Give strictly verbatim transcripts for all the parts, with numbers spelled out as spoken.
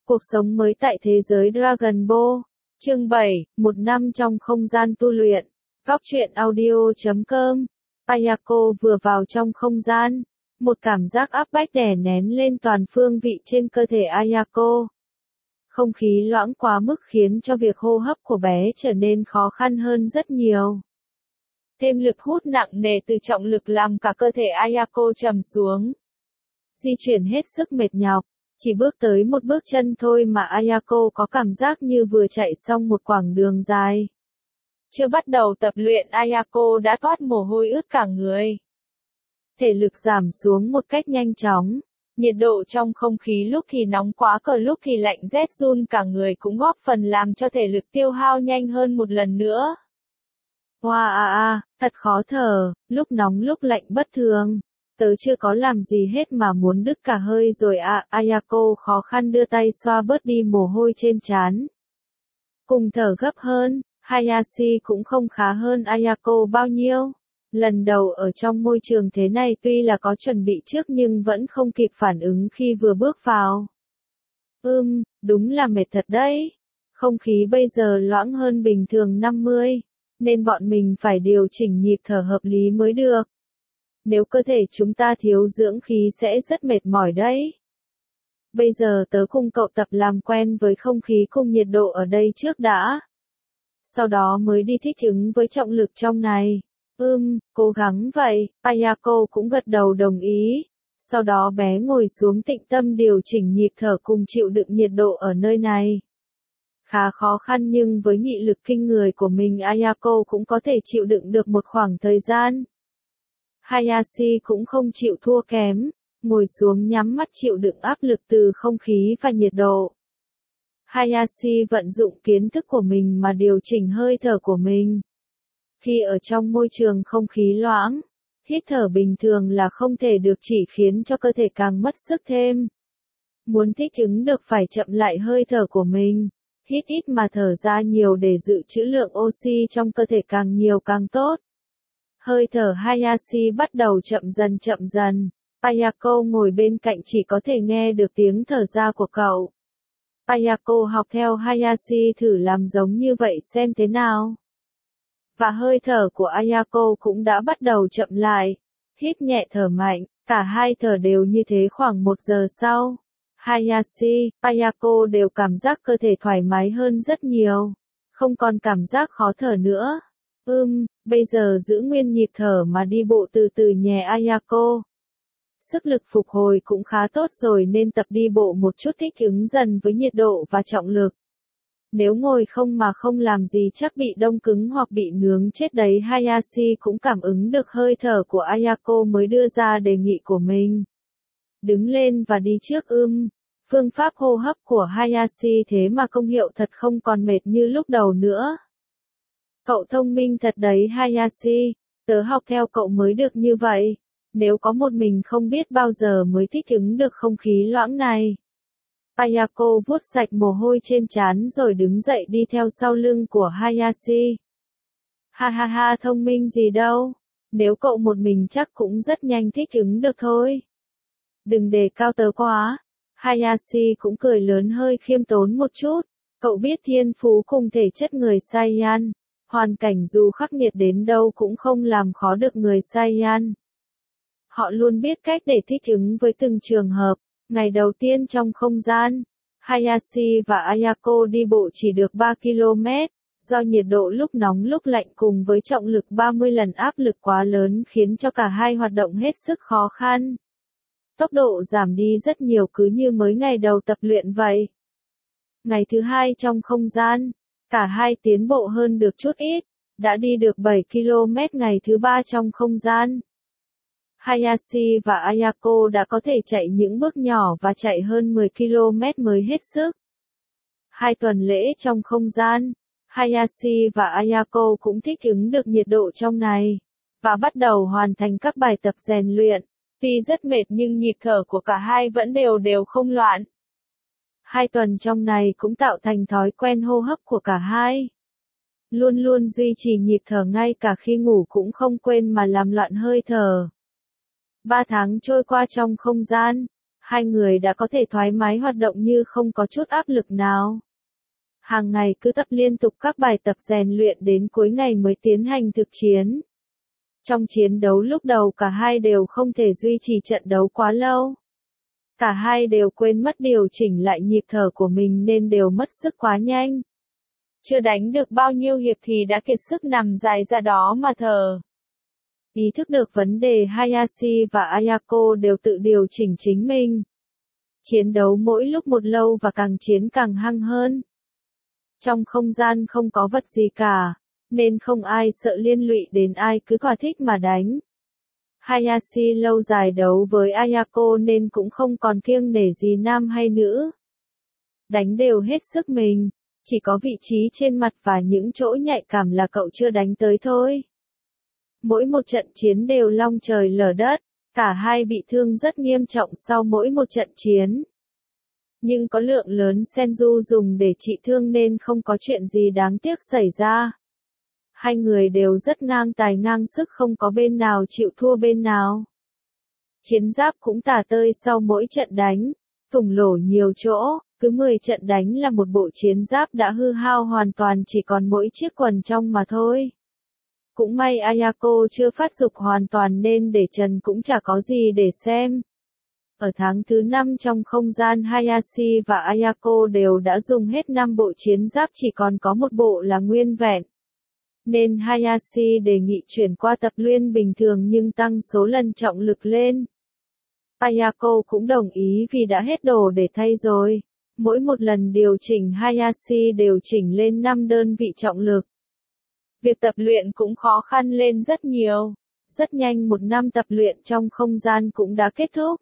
Cuộc sống mới tại thế giới Dragon Ball. Chương bảy, một năm trong không gian tu luyện. Góc truyện audio chấm com. Ayako vừa vào trong không gian. Một cảm giác áp bách đè nén lên toàn phương vị trên cơ thể Ayako. Không khí loãng quá mức khiến cho việc hô hấp của bé trở nên khó khăn hơn rất nhiều. Thêm lực hút nặng nề từ trọng lực làm cả cơ thể Ayako trầm xuống. Di chuyển hết sức mệt nhọc. Chỉ bước tới một bước chân thôi mà Ayako có cảm giác như vừa chạy xong một quãng đường dài. Chưa bắt đầu tập luyện Ayako đã toát mồ hôi ướt cả người. Thể lực giảm xuống một cách nhanh chóng. Nhiệt độ trong không khí lúc thì nóng quá cờ lúc thì lạnh rét run cả người cũng góp phần làm cho thể lực tiêu hao nhanh hơn một lần nữa. Hoa a a, thật khó thở, lúc nóng lúc lạnh bất thường. Tớ chưa có làm gì hết mà muốn đứt cả hơi rồi à, Ayako khó khăn đưa tay xoa bớt đi mồ hôi trên trán. Cùng thở gấp hơn, Hayashi cũng không khá hơn Ayako bao nhiêu. Lần đầu ở trong môi trường thế này tuy là có chuẩn bị trước nhưng vẫn không kịp phản ứng khi vừa bước vào. Ừm, đúng là mệt thật đấy. Không khí bây giờ loãng hơn bình thường năm mươi, nên bọn mình phải điều chỉnh nhịp thở hợp lý mới được. Nếu cơ thể chúng ta thiếu dưỡng khí sẽ rất mệt mỏi đấy. Bây giờ tớ cùng cậu tập làm quen với không khí cùng nhiệt độ ở đây trước đã. Sau đó mới đi thích ứng với trọng lực trong này. Ừm, cố gắng vậy, Ayako cũng gật đầu đồng ý. Sau đó bé ngồi xuống tĩnh tâm điều chỉnh nhịp thở cùng chịu đựng nhiệt độ ở nơi này. Khá khó khăn nhưng với nghị lực kinh người của mình Ayako cũng có thể chịu đựng được một khoảng thời gian. Hayashi cũng không chịu thua kém, ngồi xuống nhắm mắt chịu đựng áp lực từ không khí và nhiệt độ. Hayashi vận dụng kiến thức của mình mà điều chỉnh hơi thở của mình. Khi ở trong môi trường không khí loãng, hít thở bình thường là không thể được chỉ khiến cho cơ thể càng mất sức thêm. Muốn thích ứng được phải chậm lại hơi thở của mình, hít ít mà thở ra nhiều để dự trữ lượng oxy trong cơ thể càng nhiều càng tốt. Hơi thở Hayashi bắt đầu chậm dần chậm dần. Ayako ngồi bên cạnh chỉ có thể nghe được tiếng thở ra của cậu. Ayako học theo Hayashi thử làm giống như vậy xem thế nào. Và hơi thở của Ayako cũng đã bắt đầu chậm lại. Hít nhẹ thở mạnh, cả hai thở đều như thế khoảng một giờ sau. Hayashi, Ayako đều cảm giác cơ thể thoải mái hơn rất nhiều. Không còn cảm giác khó thở nữa. Ừm, bây giờ giữ nguyên nhịp thở mà đi bộ từ từ nhé Ayako. Sức lực phục hồi cũng khá tốt rồi nên tập đi bộ một chút thích ứng dần với nhiệt độ và trọng lực. Nếu ngồi không mà không làm gì chắc bị đông cứng hoặc bị nướng chết đấy. Hayashi cũng cảm ứng được hơi thở của Ayako mới đưa ra đề nghị của mình. Đứng lên và đi trước ưm. Phương pháp hô hấp của Hayashi thế mà công hiệu thật không còn mệt như lúc đầu nữa. Cậu thông minh thật đấy Hayashi, tớ học theo cậu mới được như vậy. Nếu có một mình không biết bao giờ mới thích ứng được không khí loãng này. Ayako vuốt sạch mồ hôi trên trán rồi đứng dậy đi theo sau lưng của Hayashi. Ha ha ha thông minh gì đâu, nếu cậu một mình chắc cũng rất nhanh thích ứng được thôi. Đừng đề cao tớ quá. Hayashi cũng cười lớn hơi khiêm tốn một chút. Cậu biết thiên phú cùng thể chất người Saiyan. Hoàn cảnh dù khắc nghiệt đến đâu cũng không làm khó được người Saiyan. Họ luôn biết cách để thích ứng với từng trường hợp. Ngày đầu tiên trong không gian, Hayashi và Ayako đi bộ chỉ được ba ki lô mét, do nhiệt độ lúc nóng lúc lạnh cùng với trọng lực ba mươi lần áp lực quá lớn khiến cho cả hai hoạt động hết sức khó khăn. Tốc độ giảm đi rất nhiều cứ như mới ngày đầu tập luyện vậy. Ngày thứ hai trong không gian, cả hai tiến bộ hơn được chút ít, đã đi được bảy ki lô mét ngày thứ ba trong không gian. Hayashi và Ayako đã có thể chạy những bước nhỏ và chạy hơn mười ki lô mét mới hết sức. Hai tuần lễ trong không gian, Hayashi và Ayako cũng thích ứng được nhiệt độ trong này, và bắt đầu hoàn thành các bài tập rèn luyện. Tuy rất mệt nhưng nhịp thở của cả hai vẫn đều đều không loạn. Hai tuần trong này cũng tạo thành thói quen hô hấp của cả hai. Luôn luôn duy trì nhịp thở ngay cả khi ngủ cũng không quên mà làm loạn hơi thở. Ba tháng trôi qua trong không gian, Hai người đã có thể thoải mái hoạt động như không có chút áp lực nào. Hàng ngày cứ tập liên tục các bài tập rèn luyện đến cuối ngày mới tiến hành thực chiến. Trong chiến đấu lúc đầu cả hai đều không thể duy trì trận đấu quá lâu. Cả hai đều quên mất điều chỉnh lại nhịp thở của mình nên đều mất sức quá nhanh. Chưa đánh được bao nhiêu hiệp thì đã kiệt sức nằm dài ra đó mà thở. Ý thức được vấn đề, Hayashi và Ayako đều tự điều chỉnh chính mình. Chiến đấu mỗi lúc một lâu và càng chiến càng hăng hơn. Trong không gian không có vật gì cả, nên không ai sợ liên lụy đến ai, cứ thỏa thích mà đánh. Hayashi lâu dài đấu với Ayako nên cũng không còn kiêng nể gì nam hay nữ. Đánh đều hết sức mình, chỉ có vị trí trên mặt và những chỗ nhạy cảm là cậu chưa đánh tới thôi. Mỗi một trận chiến đều long trời lở đất, cả hai bị thương rất nghiêm trọng sau mỗi một trận chiến. Nhưng có lượng lớn Senju dùng để trị thương nên không có chuyện gì đáng tiếc xảy ra. Hai người đều rất ngang tài ngang sức, không có bên nào chịu thua bên nào. Chiến giáp cũng tả tơi sau mỗi trận đánh, thủng lỗ nhiều chỗ, cứ mười trận đánh là một bộ chiến giáp đã hư hao hoàn toàn, chỉ còn mỗi chiếc quần trong mà thôi. Cũng may Ayako chưa phát dục hoàn toàn nên để trần cũng chả có gì để xem. Ở tháng thứ năm trong không gian, Hayashi và Ayako đều đã dùng hết năm bộ chiến giáp, chỉ còn có một bộ là nguyên vẹn. Nên Hayashi đề nghị chuyển qua tập luyện bình thường nhưng tăng số lần trọng lực lên. Ayako cũng đồng ý vì đã hết đồ để thay rồi. Mỗi một lần điều chỉnh Hayashi đều chỉnh lên năm đơn vị trọng lực. Việc tập luyện cũng khó khăn lên rất nhiều. Rất nhanh một năm tập luyện trong không gian cũng đã kết thúc.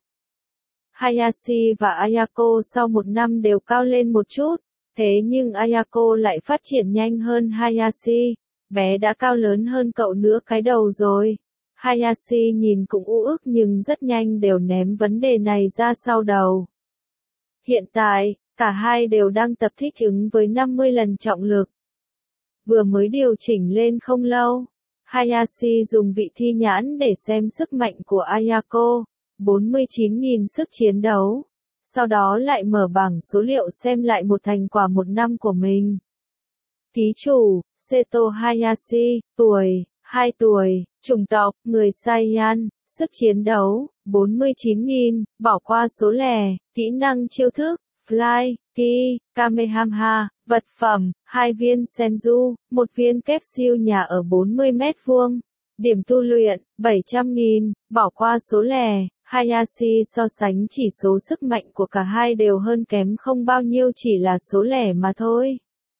Hayashi và Ayako sau một năm đều cao lên một chút, thế nhưng Ayako lại phát triển nhanh hơn Hayashi. Bé đã cao lớn hơn cậu nửa cái đầu rồi. Hayashi nhìn cũng u ức nhưng rất nhanh đều ném vấn đề này ra sau đầu. Hiện tại, cả hai đều đang tập thích ứng với năm mươi lần trọng lực. Vừa mới điều chỉnh lên không lâu, Hayashi dùng vị thi nhãn để xem sức mạnh của Ayako, bốn mươi chín nghìn sức chiến đấu. Sau đó lại mở bảng số liệu xem lại một thành quả một năm của mình. Ký chủ, Seto Hayashi, tuổi, hai tuổi, chủng tộc, người Saiyan, sức chiến đấu, bốn mươi chín nghìn, bỏ qua số lẻ, kỹ năng chiêu thức, Fly, Ki, Kamehameha, vật phẩm, hai viên Senju, một viên kép siêu nhà ở bốn mươi mét vuông, điểm tu luyện, bảy trăm nghìn, bỏ qua số lẻ. Hayashi so sánh chỉ số sức mạnh của cả hai đều hơn kém không bao nhiêu, chỉ là số lẻ mà thôi.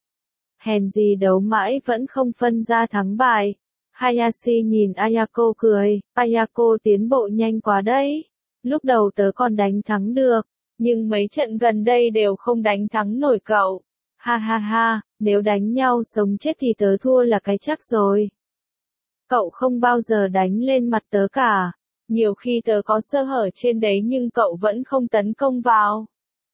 Hèn gì đấu mãi vẫn không phân ra thắng bại. Hayashi nhìn Ayako cười, Ayako tiến bộ nhanh quá đấy. Lúc đầu tớ còn đánh thắng được, nhưng mấy trận gần đây đều không đánh thắng nổi cậu. Ha ha ha, nếu đánh nhau sống chết thì tớ thua là cái chắc rồi. Cậu không bao giờ đánh lên mặt tớ cả. Nhiều khi tớ có sơ hở trên đấy nhưng cậu vẫn không tấn công vào.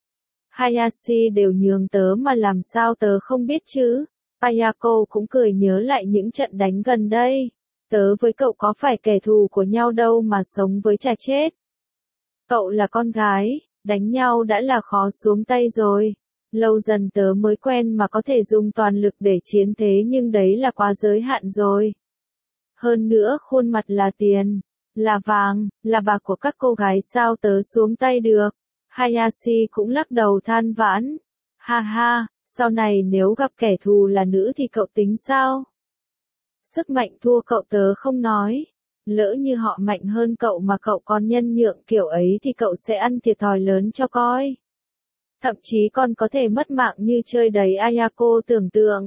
Hayashi đều nhường tớ mà làm sao tớ không biết chứ. Ayako cũng cười nhớ lại những trận đánh gần đây. Tớ với cậu có phải kẻ thù của nhau đâu mà sống với chả chết. Cậu là con gái, đánh nhau đã là khó xuống tay rồi. Lâu dần tớ mới quen mà có thể dùng toàn lực để chiến thế nhưng đấy là quá giới hạn rồi. Hơn nữa khuôn mặt là tiền, là vàng, là bạc của các cô gái sao tớ xuống tay được. Hayashi cũng lắc đầu than vãn. Ha ha, sau này nếu gặp kẻ thù là nữ thì cậu tính sao? Sức mạnh thua cậu tớ không nói. Lỡ như họ mạnh hơn cậu mà cậu còn nhân nhượng kiểu ấy thì cậu sẽ ăn thiệt thòi lớn cho coi. Thậm chí còn có thể mất mạng như chơi đấy. Ayako tưởng tượng.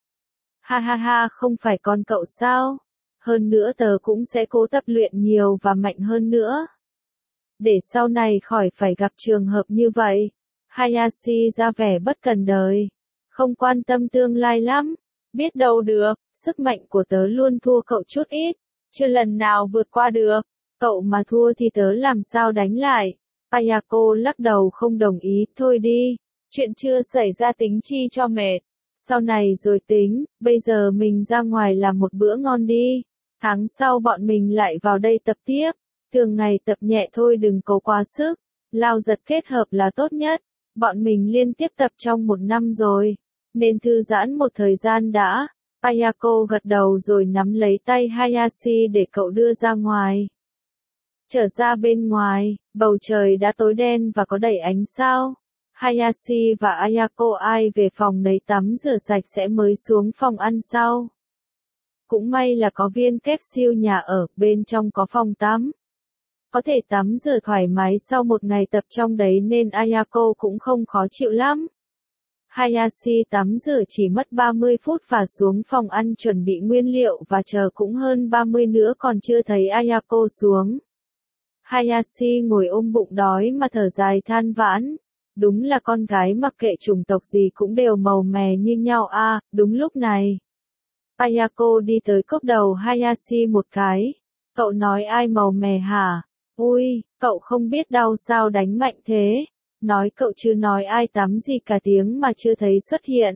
Ha ha ha, không phải con cậu sao? Hơn nữa tớ cũng sẽ cố tập luyện nhiều và mạnh hơn nữa. Để sau này khỏi phải gặp trường hợp như vậy. Hayashi ra vẻ bất cần đời. Không quan tâm tương lai lắm. Biết đâu được, sức mạnh của tớ luôn thua cậu chút ít. Chưa lần nào vượt qua được. Cậu mà thua thì tớ làm sao đánh lại. Ayako lắc đầu không đồng ý. Thôi đi, chuyện chưa xảy ra tính chi cho mệt. Sau này rồi tính, bây giờ mình ra ngoài làm một bữa ngon đi. Tháng sau bọn mình lại vào đây tập tiếp. Thường ngày tập nhẹ thôi, đừng cố quá sức. Lao giật kết hợp là tốt nhất. Bọn mình liên tiếp tập trong một năm rồi, nên thư giãn một thời gian đã. Ayako gật đầu rồi nắm lấy tay Hayashi để cậu đưa ra ngoài. Trở ra bên ngoài, bầu trời đã tối đen và có đầy ánh sao. Hayashi và Ayako ai về phòng nấy tắm rửa sạch sẽ mới xuống phòng ăn sau. Cũng may là có viên capsule nhà ở, bên trong có phòng tắm. Có thể tắm rửa thoải mái sau một ngày tập trong đấy nên Ayako cũng không khó chịu lắm. Hayashi tắm rửa chỉ mất ba mươi phút và xuống phòng ăn chuẩn bị nguyên liệu và chờ cũng hơn ba mươi nữa còn chưa thấy Ayako xuống. Hayashi ngồi ôm bụng đói mà thở dài than vãn. Đúng là con gái mặc kệ chủng tộc gì cũng đều màu mè như nhau à, đúng lúc này. Ayako đi tới cốc đầu Hayashi một cái. Cậu nói ai màu mè hả? Ui, cậu không biết đau sao đánh mạnh thế. Nói cậu chứ nói ai tắm gì cả tiếng mà chưa thấy xuất hiện.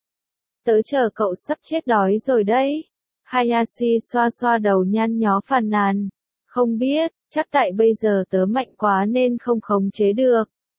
Tớ chờ cậu sắp chết đói rồi đấy. Hayashi xoa xoa đầu nhăn nhó phàn nàn. Không biết, chắc tại bây giờ tớ mạnh quá nên không khống chế được.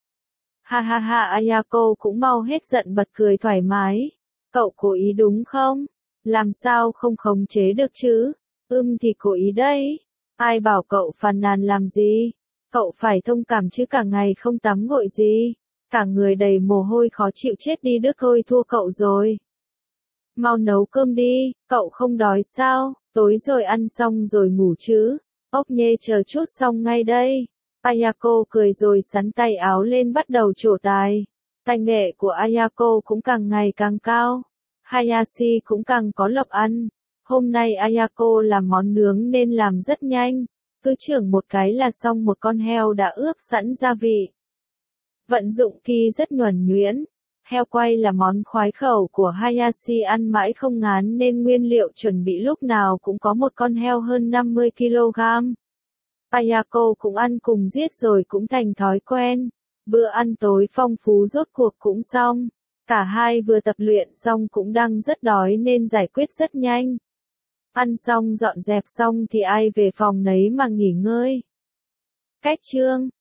Ha ha ha, Ayako cũng mau hết giận bật cười thoải mái. Cậu cố ý đúng không? Làm sao không khống chế được chứ? Ưm thì cố ý đấy. Ai bảo cậu phàn nàn làm gì? Cậu phải thông cảm chứ cả ngày không tắm gội gì. Cả người đầy mồ hôi khó chịu chết đi đứt thôi thua cậu rồi. Mau nấu cơm đi, cậu không đói sao? Tối rồi ăn xong rồi ngủ chứ? Ốc nhê chờ chút xong ngay đây. Ayako cười rồi sắn tay áo lên bắt đầu trổ tài. Tay nghệ của Ayako cũng càng ngày càng cao. Hayashi cũng càng có lộc ăn. Hôm nay Ayako làm món nướng nên làm rất nhanh. Cứ chưởng một cái là xong một con heo đã ướp sẵn gia vị. Vận dụng kỳ rất nhuần nhuyễn. Heo quay là món khoái khẩu của Hayashi ăn mãi không ngán nên nguyên liệu chuẩn bị lúc nào cũng có một con heo hơn năm mươi ki lô gam. Ayako cũng ăn cùng giết rồi cũng thành thói quen. Bữa ăn tối phong phú rốt cuộc cũng xong. Cả hai vừa tập luyện xong cũng đang rất đói nên giải quyết rất nhanh. Ăn xong dọn dẹp xong thì ai về phòng nấy mà nghỉ ngơi. Cách chương